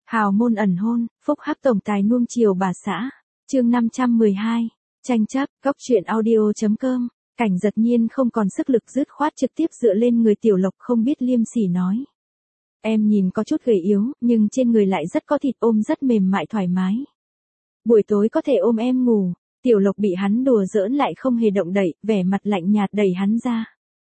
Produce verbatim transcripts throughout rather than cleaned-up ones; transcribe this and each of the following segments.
Hào môn ẩn hôn, phúc hắc tổng tài nuông chiều bà xã. Chương năm trăm mười hai. Tranh chấp, góc truyện audio.com. Cảnh Giật Nhiên không còn sức lực dứt khoát trực tiếp dựa lên người Tiểu Lộc không biết liêm sỉ nói. Em nhìn có chút gầy yếu, nhưng trên người lại rất có thịt, ôm rất mềm mại thoải mái. Buổi tối có thể ôm em ngủ. Tiểu Lộc bị hắn đùa giỡn lại không hề động đậy, vẻ mặt lạnh nhạt đẩy hắn ra.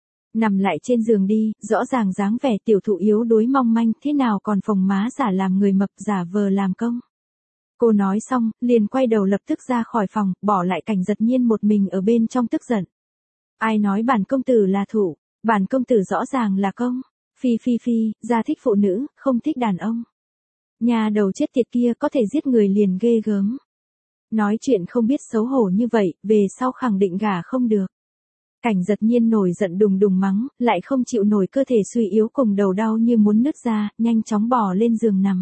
Nằm lại trên giường đi, rõ ràng dáng vẻ tiểu thụ yếu đuối mong manh, thế nào còn phồng má giả làm người mập giả vờ làm công. Cô nói xong, liền quay đầu lập tức ra khỏi phòng, bỏ lại Cảnh Giật Nhiên một mình ở bên trong tức giận. Ai nói bản công tử là thụ, bản công tử rõ ràng là công. Phi phi phi, ra thích phụ nữ, không thích đàn ông. Nhà đầu chết tiệt kia có thể giết người liền ghê gớm. Nói chuyện không biết xấu hổ như vậy, về sau khẳng định gả không được. Cảnh Giật Nhiên nổi giận đùng đùng mắng, lại không chịu nổi cơ thể suy yếu cùng đầu đau như muốn nứt ra, nhanh chóng bò lên giường nằm.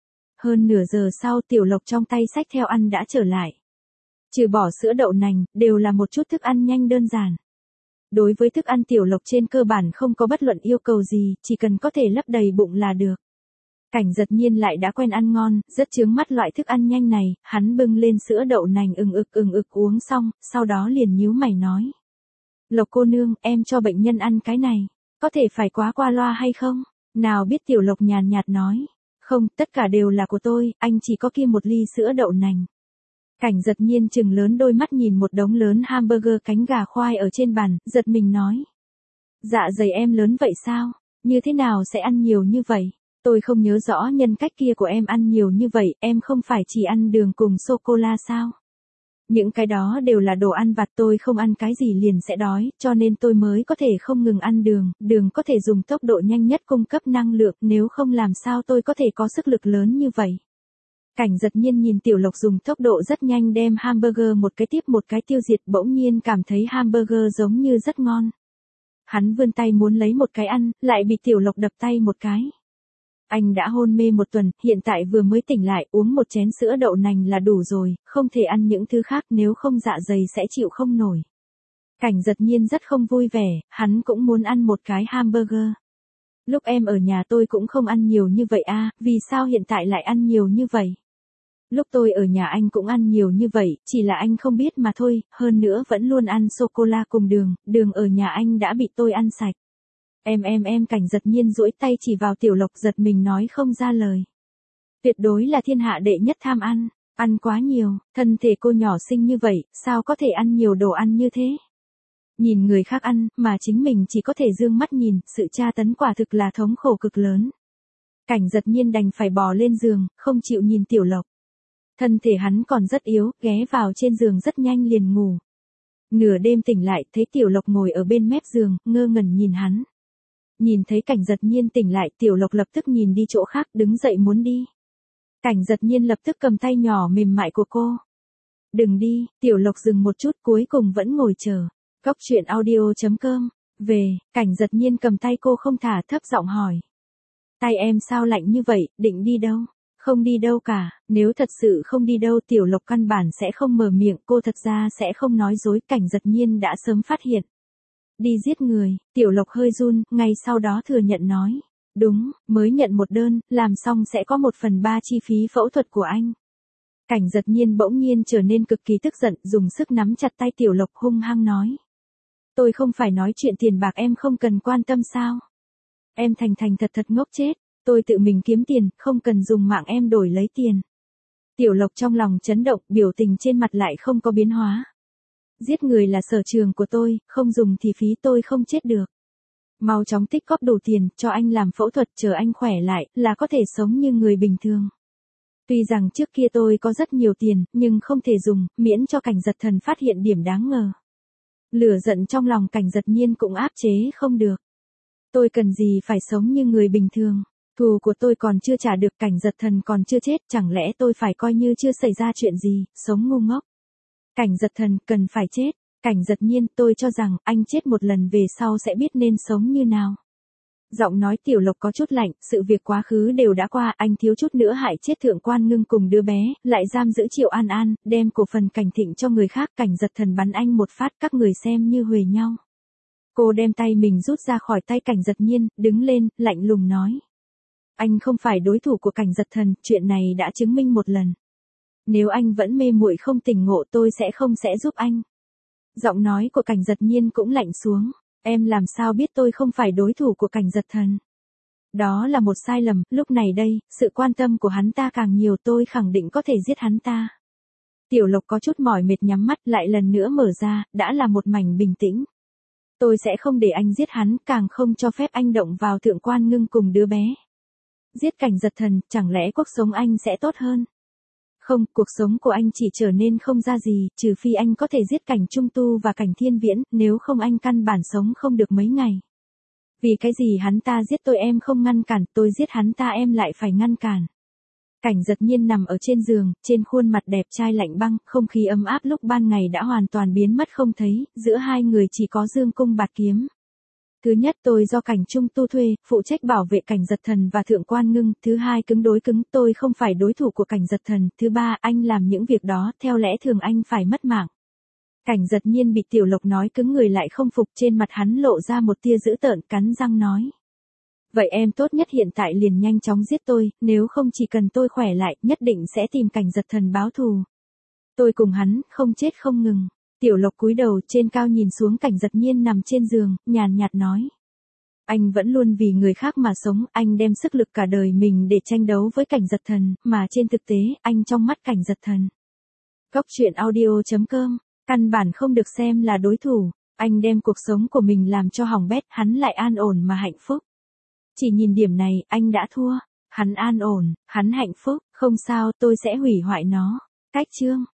Hơn nửa giờ sau Tiểu Lộc trong tay xách theo ăn đã trở lại. Trừ bỏ sữa đậu nành, đều là một chút thức ăn nhanh đơn giản. Đối với thức ăn Tiểu Lộc trên cơ bản không có bất luận yêu cầu gì, chỉ cần có thể lấp đầy bụng là được. Cảnh Giật Nhiên lại đã quen ăn ngon, rất chướng mắt loại thức ăn nhanh này, hắn bưng lên sữa đậu nành ừng ực ừng ực uống xong, sau đó liền nhíu mày nói. Lộc cô nương, em cho bệnh nhân ăn cái này, có thể phải quá qua loa hay không? Nào biết Tiểu Lộc nhàn nhạt nói. Không, tất cả đều là của tôi, anh chỉ có kia một ly sữa đậu nành. Cảnh Giật Nhiên trừng lớn đôi mắt nhìn một đống lớn hamburger cánh gà khoai ở trên bàn, giật mình nói. Dạ dày em lớn vậy sao? Như thế nào sẽ ăn nhiều như vậy? Tôi không nhớ rõ nhân cách kia của em ăn nhiều như vậy, em không phải chỉ ăn đường cùng sô-cô-la sao? Những cái đó đều là đồ ăn vặt, tôi không ăn cái gì liền sẽ đói, cho nên tôi mới có thể không ngừng ăn đường, đường có thể dùng tốc độ nhanh nhất cung cấp năng lượng, nếu không làm sao tôi có thể có sức lực lớn như vậy. Cảnh Giật Nhiên nhìn Tiểu Lộc dùng tốc độ rất nhanh đem hamburger một cái tiếp một cái tiêu diệt, bỗng nhiên cảm thấy hamburger giống như rất ngon. Hắn vươn tay muốn lấy một cái ăn, lại bị Tiểu Lộc đập tay một cái. Anh đã hôn mê một tuần, hiện tại vừa mới tỉnh lại, uống một chén sữa đậu nành là đủ rồi, không thể ăn những thứ khác nếu không dạ dày sẽ chịu không nổi. Cảnh Giật Nhiên rất không vui vẻ, hắn cũng muốn ăn một cái hamburger. Lúc em ở nhà tôi cũng không ăn nhiều như vậy a, vì sao hiện tại lại ăn nhiều như vậy? Lúc tôi ở nhà anh cũng ăn nhiều như vậy, chỉ là anh không biết mà thôi, hơn nữa vẫn luôn ăn sô-cô-la cùng đường, đường ở nhà anh đã bị tôi ăn sạch. Em em em Cảnh Giật Nhiên duỗi tay chỉ vào Tiểu Lộc giật mình nói không ra lời. Tuyệt đối là thiên hạ đệ nhất tham ăn, ăn quá nhiều, thân thể cô nhỏ xinh như vậy, sao có thể ăn nhiều đồ ăn như thế? Nhìn người khác ăn, mà chính mình chỉ có thể dương mắt nhìn, sự tra tấn quả thực là thống khổ cực lớn. Cảnh Giật Nhiên đành phải bò lên giường, không chịu nhìn Tiểu Lộc. Thân thể hắn còn rất yếu, ghé vào trên giường rất nhanh liền ngủ. Nửa đêm tỉnh lại, thấy Tiểu Lộc ngồi ở bên mép giường, ngơ ngẩn nhìn hắn. Nhìn thấy Cảnh Giật Nhiên tỉnh lại, Tiểu Lộc lập tức nhìn đi chỗ khác, đứng dậy muốn đi. Cảnh Giật Nhiên lập tức cầm tay nhỏ mềm mại của cô. Đừng đi, Tiểu Lộc dừng một chút cuối cùng vẫn ngồi chờ. Góc truyện audio.com. Về, Cảnh Giật Nhiên cầm tay cô không thả, thấp giọng hỏi. Tay em sao lạnh như vậy, định đi đâu? Không đi đâu cả, nếu thật sự không đi đâu Tiểu Lộc căn bản sẽ không mở miệng, cô thật ra sẽ không nói dối, Cảnh Giật Nhiên đã sớm phát hiện. Đi giết người, Tiểu Lộc hơi run, ngay sau đó thừa nhận nói. Đúng, mới nhận một đơn, làm xong sẽ có một phần ba chi phí phẫu thuật của anh. Cảnh Giật Nhiên bỗng nhiên trở nên cực kỳ tức giận, dùng sức nắm chặt tay Tiểu Lộc hung hăng nói. Tôi không phải nói chuyện tiền bạc em không cần quan tâm sao? Em thành thành thật thật ngốc chết, tôi tự mình kiếm tiền, không cần dùng mạng em đổi lấy tiền. Tiểu Lộc trong lòng chấn động, biểu tình trên mặt lại không có biến hóa. Giết người là sở trường của tôi, không dùng thì phí tôi không chết được. Mau chóng tích góp đủ tiền, cho anh làm phẫu thuật, chờ anh khỏe lại, là có thể sống như người bình thường. Tuy rằng trước kia tôi có rất nhiều tiền, nhưng không thể dùng, miễn cho Cảnh Giật Thần phát hiện điểm đáng ngờ. Lửa giận trong lòng Cảnh Giật Nhiên cũng áp chế không được. Tôi cần gì phải sống như người bình thường, thù của tôi còn chưa trả được, Cảnh Giật Thần còn chưa chết, chẳng lẽ tôi phải coi như chưa xảy ra chuyện gì, sống ngu ngốc. Cảnh Giật Thần cần phải chết, Cảnh Giật Nhiên, tôi cho rằng anh chết một lần về sau sẽ biết nên sống như nào. Giọng nói Tiểu Lộc có chút lạnh, sự việc quá khứ đều đã qua, anh thiếu chút nữa hại chết Thượng Quan Ngưng cùng đứa bé, lại giam giữ Triệu An An, đem cổ phần Cảnh Thịnh cho người khác, Cảnh Giật Thần bắn anh một phát, các người xem như huề nhau. Cô đem tay mình rút ra khỏi tay Cảnh Giật Nhiên, đứng lên, lạnh lùng nói. Anh không phải đối thủ của Cảnh Giật Thần, chuyện này đã chứng minh một lần. Nếu anh vẫn mê muội không tỉnh ngộ tôi sẽ không sẽ giúp anh. Giọng nói của Cảnh Giật Nhiên cũng lạnh xuống. Em làm sao biết tôi không phải đối thủ của Cảnh Giật Thần? Đó là một sai lầm, lúc này đây, sự quan tâm của hắn ta càng nhiều tôi khẳng định có thể giết hắn ta. Tiểu Lộc có chút mỏi mệt nhắm mắt lại lần nữa mở ra, đã là một mảnh bình tĩnh. Tôi sẽ không để anh giết hắn, càng không cho phép anh động vào Thượng Quan Ngưng cùng đứa bé. Giết Cảnh Giật Thần, chẳng lẽ cuộc sống anh sẽ tốt hơn? Không, cuộc sống của anh chỉ trở nên không ra gì, trừ phi anh có thể giết Cảnh Trung Tu và Cảnh Thiên Viễn, nếu không anh căn bản sống không được mấy ngày. Vì cái gì hắn ta giết tôi em không ngăn cản, tôi giết hắn ta em lại phải ngăn cản. Cảnh Giật Nhiên nằm ở trên giường, trên khuôn mặt đẹp trai lạnh băng, không khí ấm áp lúc ban ngày đã hoàn toàn biến mất không thấy, giữa hai người chỉ có dương cung bạt kiếm. Thứ nhất tôi do Cảnh Trung Tu thuê, phụ trách bảo vệ Cảnh Giật Thần và Thượng Quan Ngưng, thứ hai cứng đối cứng, tôi không phải đối thủ của Cảnh Giật Thần, thứ ba anh làm những việc đó, theo lẽ thường anh phải mất mạng. Cảnh Giật Nhiên bị Tiểu Lộc nói cứng người lại không phục, trên mặt hắn lộ ra một tia dữ tợn, cắn răng nói. Vậy em tốt nhất hiện tại liền nhanh chóng giết tôi, nếu không chỉ cần tôi khỏe lại, nhất định sẽ tìm Cảnh Giật Thần báo thù. Tôi cùng hắn, không chết không ngừng. Tiểu Lộc cúi đầu trên cao nhìn xuống Cảnh Giật Nhiên nằm trên giường, nhàn nhạt nói. Anh vẫn luôn vì người khác mà sống, anh đem sức lực cả đời mình để tranh đấu với Cảnh Giật Thần, mà trên thực tế, anh trong mắt Cảnh Giật Thần. Cốc truyện audio chấm com, căn bản không được xem là đối thủ, anh đem cuộc sống của mình làm cho hỏng bét, hắn lại an ổn mà hạnh phúc. Chỉ nhìn điểm này, anh đã thua, hắn an ổn, hắn hạnh phúc, không sao, tôi sẽ hủy hoại nó. Cách chương